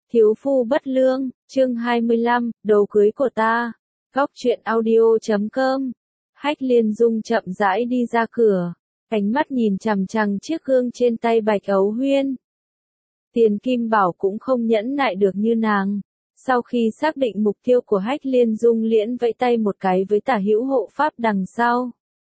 Thiếu phu bất lương, chương 25, đồ cưới của ta. Góc truyện audio.com. Hách Liên Dung chậm rãi đi ra cửa, ánh mắt nhìn chằm chằm chiếc gương trên tay Bạch Ấu Huyên. Tiền Kim Bảo cũng không nhẫn nại được như nàng. Sau khi xác định mục tiêu của Hách Liên Dung liễn vẫy tay một cái với Tả Hữu hộ pháp đằng sau.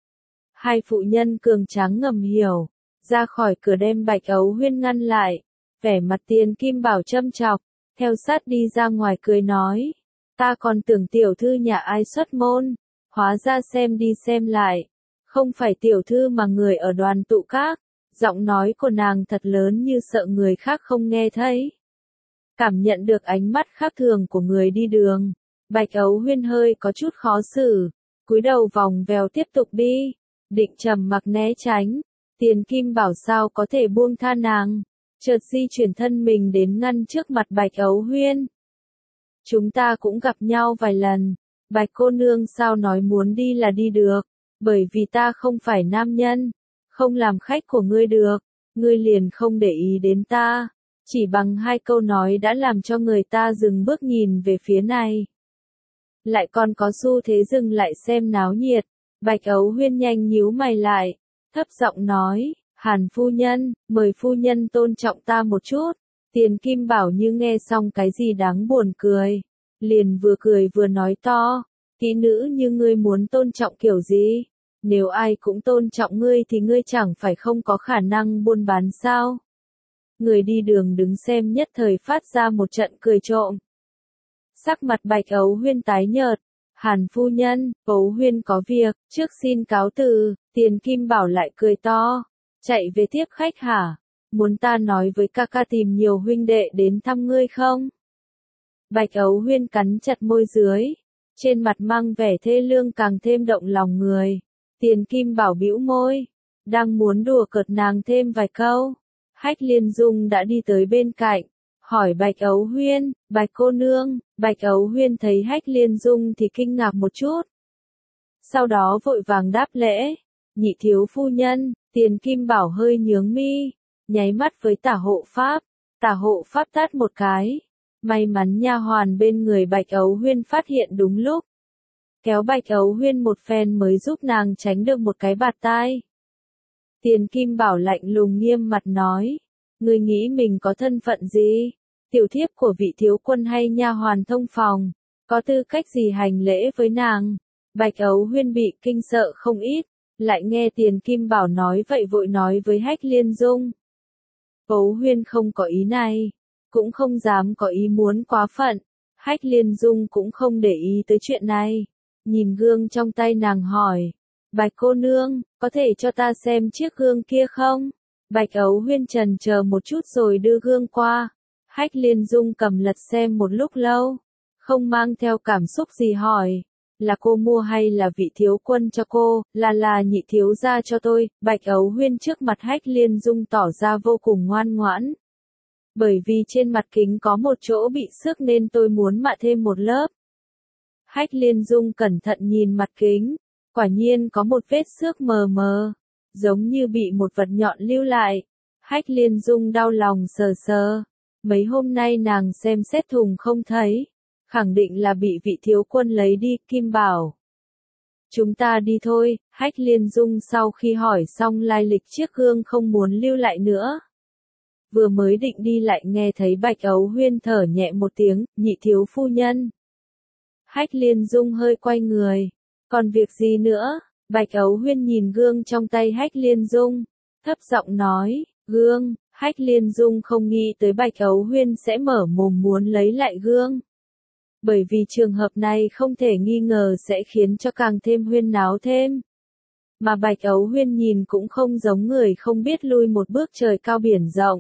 Hai phụ nhân cường tráng ngầm hiểu, ra khỏi cửa đem Bạch Ấu Huyên ngăn lại. Vẻ mặt Tiền Kim Bảo châm chọc, theo sát đi ra ngoài cười nói. Ta còn tưởng tiểu thư nhà ai xuất môn, hóa ra xem đi xem lại. Không phải tiểu thư mà người ở đoàn tụ các. Giọng nói của nàng thật lớn như sợ người khác không nghe thấy. Cảm nhận được ánh mắt khác thường của người đi đường, Bạch Ấu Huyên hơi có chút khó xử, cúi đầu vòng vèo tiếp tục đi, định trầm mặc né tránh. Tiền Kim Bảo sao có thể buông tha nàng, chợt di chuyển thân mình đến ngăn trước mặt Bạch Ấu Huyên. Chúng ta cũng gặp nhau vài lần, Bạch cô nương sao nói muốn đi là đi được, bởi vì ta không phải nam nhân, không làm khách của ngươi được, ngươi liền không để ý đến ta. Chỉ bằng hai câu nói đã làm cho người ta dừng bước nhìn về phía này. Lại còn có xu thế dừng lại xem náo nhiệt. Bạch Ấu Huyên nhanh nhíu mày lại, thấp giọng nói, Hàn phu nhân, mời phu nhân tôn trọng ta một chút. Tiền Kim Bảo như nghe xong cái gì đáng buồn cười, liền vừa cười vừa nói to, kỹ nữ như ngươi muốn tôn trọng kiểu gì? Nếu ai cũng tôn trọng ngươi thì ngươi chẳng phải không có khả năng buôn bán sao? Người đi đường đứng xem nhất thời phát ra một trận cười trộm. Sắc mặt Bạch Ấu Huyên tái nhợt, Hàn phu nhân, Ấu Huyên có việc, trước xin cáo từ. Tiền Kim Bảo lại cười to, chạy về tiếp khách hả? Muốn ta nói với ca ca tìm nhiều huynh đệ đến thăm ngươi không? Bạch Ấu Huyên cắn chặt môi dưới, trên mặt mang vẻ thê lương càng thêm động lòng người. Tiền Kim Bảo bĩu môi, đang muốn đùa cợt nàng thêm vài câu. Hách Liên Dung đã đi tới bên cạnh, hỏi Bạch Ấu Huyên, Bạch cô nương. Bạch Ấu Huyên thấy Hách Liên Dung thì kinh ngạc một chút. Sau đó vội vàng đáp lễ, nhị thiếu phu nhân. Tiền Kim Bảo hơi nhướng mi, nháy mắt với Tả hộ pháp. Tả hộ pháp tát một cái. May mắn nha hoàn bên người Bạch Ấu Huyên phát hiện đúng lúc, kéo Bạch Ấu Huyên một phen mới giúp nàng tránh được một cái bạt tai. Tiền Kim Bảo lạnh lùng nghiêm mặt nói, ngươi nghĩ mình có thân phận gì? Tiểu thiếp của vị thiếu quân hay nha hoàn thông phòng, có tư cách gì hành lễ với nàng? Bạch Ấu Huyên bị kinh sợ không ít, lại nghe Tiền Kim Bảo nói vậy vội nói với Hách Liên Dung. Ấu Huyên không có ý này, cũng không dám có ý muốn quá phận. Hách Liên Dung cũng không để ý tới chuyện này, nhìn gương trong tay nàng hỏi, Bạch cô nương, có thể cho ta xem chiếc gương kia không? Bạch Ấu Huyên chần chờ một chút rồi đưa gương qua. Hách Liên Dung cầm lật xem một lúc lâu, không mang theo cảm xúc gì hỏi, là cô mua hay là vị thiếu quân cho cô? Là nhị thiếu gia cho tôi. Bạch Ấu Huyên trước mặt Hách Liên Dung tỏ ra vô cùng ngoan ngoãn. Bởi vì trên mặt kính có một chỗ bị xước nên tôi muốn mạ thêm một lớp. Hách Liên Dung cẩn thận nhìn mặt kính, quả nhiên có một vết xước mờ mờ, giống như bị một vật nhọn lưu lại. Hách Liên Dung đau lòng sờ sờ, mấy hôm nay nàng xem xét thùng không thấy, khẳng định là bị vị thiếu quân lấy đi. Kim Bảo, chúng ta đi thôi. Hách Liên Dung sau khi hỏi xong lai lịch chiếc gương không muốn lưu lại nữa. Vừa mới định đi lại nghe thấy Bạch Ấu Huyên thở nhẹ một tiếng, nhị thiếu phu nhân. Hách Liên Dung hơi quay người, còn việc gì nữa? Bạch Ấu Huyên nhìn gương trong tay Hách Liên Dung, thấp giọng nói, gương. Hách Liên Dung không nghĩ tới Bạch Ấu Huyên sẽ mở mồm muốn lấy lại gương. Bởi vì trường hợp này không thể nghi ngờ sẽ khiến cho càng thêm huyên náo thêm. Mà Bạch Ấu Huyên nhìn cũng không giống người không biết lui một bước trời cao biển rộng.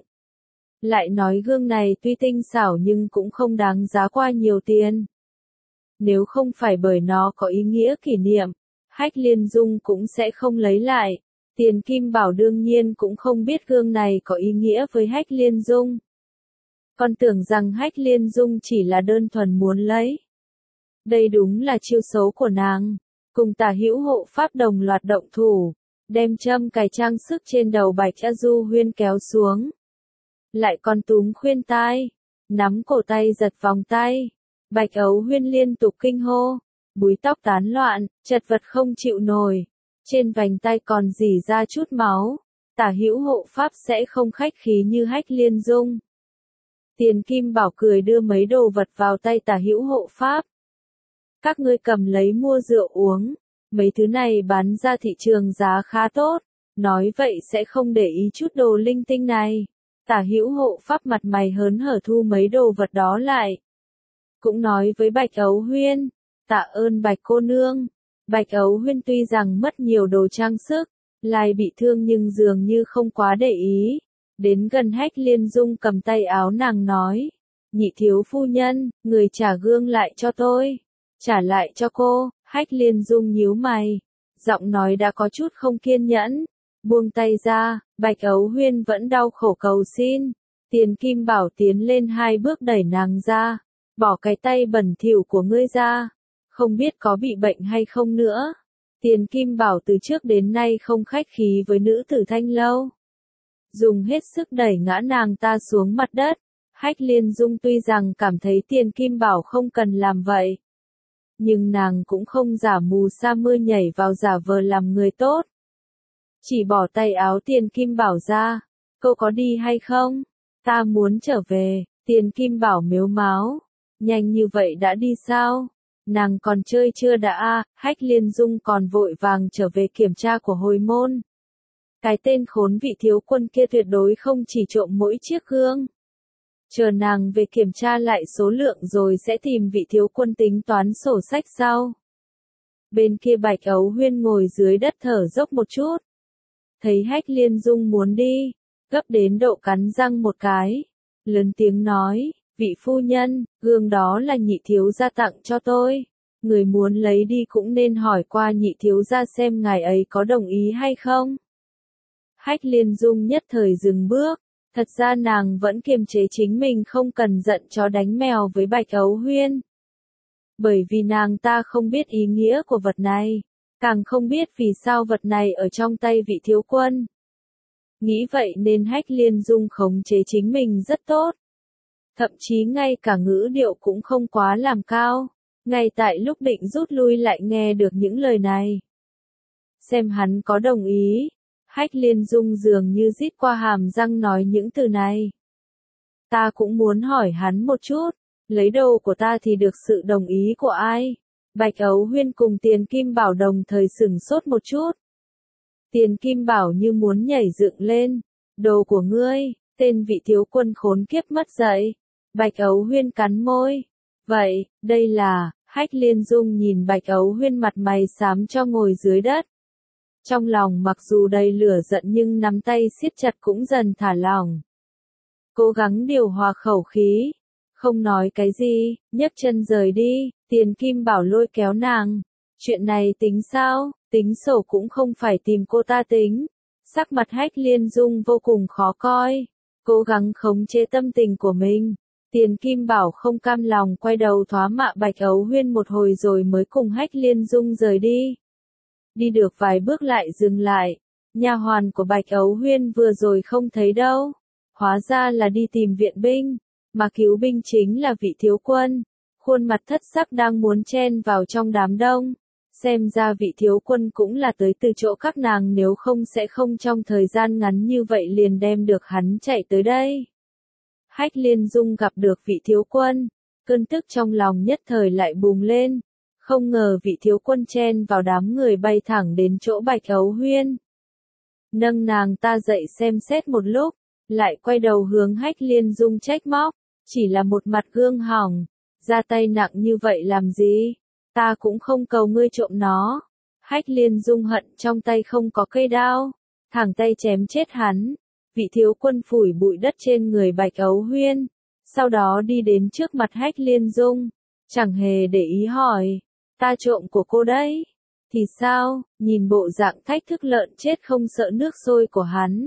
Lại nói gương này tuy tinh xảo nhưng cũng không đáng giá qua nhiều tiền. Nếu không phải bởi nó có ý nghĩa kỷ niệm, Hách Liên Dung cũng sẽ không lấy lại. Tiền Kim Bảo đương nhiên cũng không biết gương này có ý nghĩa với Hách Liên Dung. Còn tưởng rằng Hách Liên Dung chỉ là đơn thuần muốn lấy. Đây đúng là chiêu xấu của nàng. Cùng Tả Hữu hộ pháp đồng loạt động thủ, đem châm cài trang sức trên đầu Bạch A Du Huyên kéo xuống. Lại còn túm khuyên tai. nắm cổ tay giật vòng tay. Bạch Ấu Huyên liên tục kinh hô, búi tóc tán loạn, chật vật không chịu nổi, trên vành tay còn rỉ ra chút máu. Tả Hữu hộ pháp sẽ không khách khí như Hách Liên Dung. Tiền Kim Bảo cười đưa mấy đồ vật vào tay Tả Hữu hộ pháp. Các ngươi cầm lấy mua rượu uống, mấy thứ này bán ra thị trường giá khá tốt, nói vậy sẽ không để ý chút đồ linh tinh này. Tả Hữu hộ pháp mặt mày hớn hở thu mấy đồ vật đó lại. Cũng nói với Bạch Ấu Huyên, tạ ơn Bạch cô nương. Bạch Ấu Huyên tuy rằng mất nhiều đồ trang sức, lại bị thương nhưng dường như không quá để ý. Đến gần Hách Liên Dung cầm tay áo nàng nói, nhị thiếu phu nhân, người trả gương lại cho tôi. Trả lại cho cô. Hách Liên Dung nhíu mày, giọng nói đã có chút không kiên nhẫn. Buông tay ra, Bạch Ấu Huyên vẫn đau khổ cầu xin. Tiền Kim Bảo tiến lên 2 bước đẩy nàng ra, bỏ cái tay bẩn thỉu của ngươi ra, không biết có bị bệnh hay không nữa. Tiền Kim Bảo từ trước đến nay không khách khí với nữ tử Thanh Lâu, dùng hết sức đẩy ngã nàng ta xuống mặt đất. Hách Liên Dung tuy rằng cảm thấy Tiền Kim Bảo không cần làm vậy, nhưng nàng cũng không giả mù sa mưa nhảy vào giả vờ làm người tốt. Chỉ bỏ tay áo Tiền Kim Bảo ra, cô có đi hay không? Ta muốn trở về. Tiền Kim Bảo mếu máo, nhanh như vậy đã đi sao? Nàng còn chơi chưa đã à? Hách Liên Dung còn vội vàng trở về kiểm tra của hồi môn. Cái tên khốn vị thiếu quân kia tuyệt đối không chỉ trộm mỗi chiếc gương. Chờ nàng về kiểm tra lại số lượng rồi sẽ tìm vị thiếu quân tính toán sổ sách sau. Bên kia Bạch Ấu Huyên ngồi dưới đất thở dốc một chút. Thấy Hách Liên Dung muốn đi, gấp đến độ cắn răng một cái, lớn tiếng nói, vị phu nhân, gương đó là nhị thiếu gia tặng cho tôi. Người muốn lấy đi cũng nên hỏi qua nhị thiếu gia xem ngài ấy có đồng ý hay không. Hách Liên Dung nhất thời dừng bước. Thật ra nàng vẫn kiềm chế chính mình không cần giận chó đánh mèo với Bạch Ấu Huyên. Bởi vì nàng ta không biết ý nghĩa của vật này, càng không biết vì sao vật này ở trong tay vị thiếu quân. Nghĩ vậy nên Hách Liên Dung khống chế chính mình rất tốt. Thậm chí ngay cả ngữ điệu cũng không quá làm cao. Ngay tại lúc định rút lui lại nghe được những lời này. Xem hắn có đồng ý. Hách Liên Dung dường như rít qua hàm răng nói những từ này. Ta cũng muốn hỏi hắn một chút, lấy đồ của ta thì được sự đồng ý của ai? Bạch Ấu Huyên cùng Tiền Kim Bảo đồng thời sửng sốt một chút. Tiền Kim Bảo như muốn nhảy dựng lên. Đồ của ngươi, tên vị thiếu quân khốn kiếp mất dạy. Bạch Ấu Huyên cắn môi. Vậy, đây là, Hách Liên Dung nhìn Bạch Ấu Huyên mặt mày xám cho ngồi dưới đất. Trong lòng mặc dù đầy lửa giận nhưng nắm tay siết chặt cũng dần thả lỏng. Cố gắng điều hòa khẩu khí. Không nói cái gì, nhấc chân rời đi. Tiền Kim Bảo lôi kéo nàng. Chuyện này tính sao? Tính sổ cũng không phải tìm cô ta tính. Sắc mặt Hách Liên Dung vô cùng khó coi. Cố gắng khống chế tâm tình của mình. Tiền Kim Bảo không cam lòng quay đầu thoá mạ Bạch Ấu Huyên một hồi rồi mới cùng Hách Liên Dung rời đi. Đi được vài bước lại dừng lại. Nha hoàn của Bạch Ấu Huyên vừa rồi không thấy đâu. Hóa ra là đi tìm viện binh. Mà cứu binh chính là vị thiếu quân. Khuôn mặt thất sắc đang muốn chen vào trong đám đông. Xem ra vị thiếu quân cũng là tới từ chỗ các nàng, nếu không sẽ không trong thời gian ngắn như vậy liền đem được hắn chạy tới đây. Hách Liên Dung gặp được vị thiếu quân. Cơn tức trong lòng nhất thời lại bùng lên. Không ngờ vị thiếu quân chen vào đám người bay thẳng đến chỗ Bạch Ấu Huyên. Nâng nàng ta dậy xem xét một lúc, lại quay đầu hướng Hách Liên Dung trách móc. Chỉ là một mặt gương hỏng, ra tay nặng như vậy làm gì? Ta cũng không cầu ngươi trộm nó. Hách Liên Dung hận trong tay không có cây đao, thẳng tay chém chết hắn. Vị thiếu quân phủi bụi đất trên người Bạch Ấu Huyên, sau đó đi đến trước mặt Hách Liên Dung, chẳng hề để ý hỏi, ta trộm của cô đấy. Thì sao? Nhìn bộ dạng thách thức lợn chết không sợ nước sôi của hắn.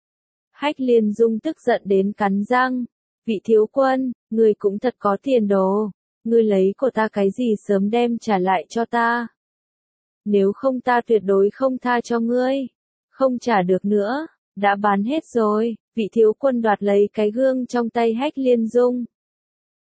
Hách Liên Dung tức giận đến cắn răng. Vị thiếu quân, ngươi cũng thật có tiền đồ. Ngươi lấy của ta cái gì sớm đem trả lại cho ta. Nếu không ta tuyệt đối không tha cho ngươi. Không trả được nữa, đã bán hết rồi. Vị thiếu quân đoạt lấy cái gương trong tay Hách Liên Dung,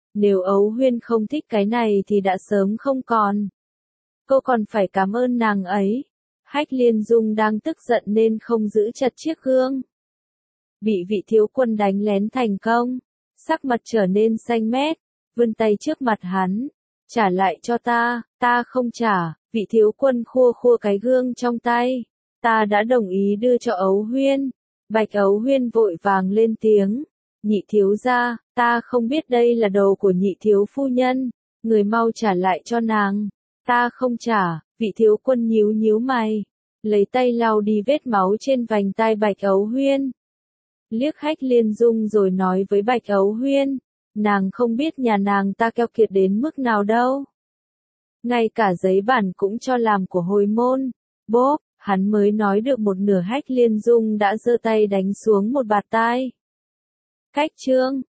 Nếu Ấu Huyên không thích cái này thì đã sớm không còn. Cô còn phải cảm ơn nàng ấy. Hách Liên Dung đang tức giận nên không giữ chặt chiếc gương. Bị vị thiếu quân đánh lén thành công. Sắc mặt trở nên xanh mét, vươn tay trước mặt hắn. Trả lại cho ta, ta không trả. Vị thiếu quân khua khua cái gương trong tay. Ta đã đồng ý đưa cho Ấu Huyên. Bạch Ấu Huyên vội vàng lên tiếng. Nhị thiếu gia, ta không biết đây là đồ của nhị thiếu phu nhân. Người mau trả lại cho nàng. Ta không trả. Vị thiếu quân nhíu nhíu mày. Lấy tay lau đi vết máu trên vành tai Bạch Ấu Huyên. Liếc Hách Liên Dung rồi nói với Bạch Ấu Huyên. Nàng không biết nhà nàng ta keo kiệt đến mức nào đâu. Ngay cả giấy bản cũng cho làm của hồi môn. Bốp, hắn mới nói được một nửa Hách Liên Dung đã giơ tay đánh xuống một bạt tai. Cách chương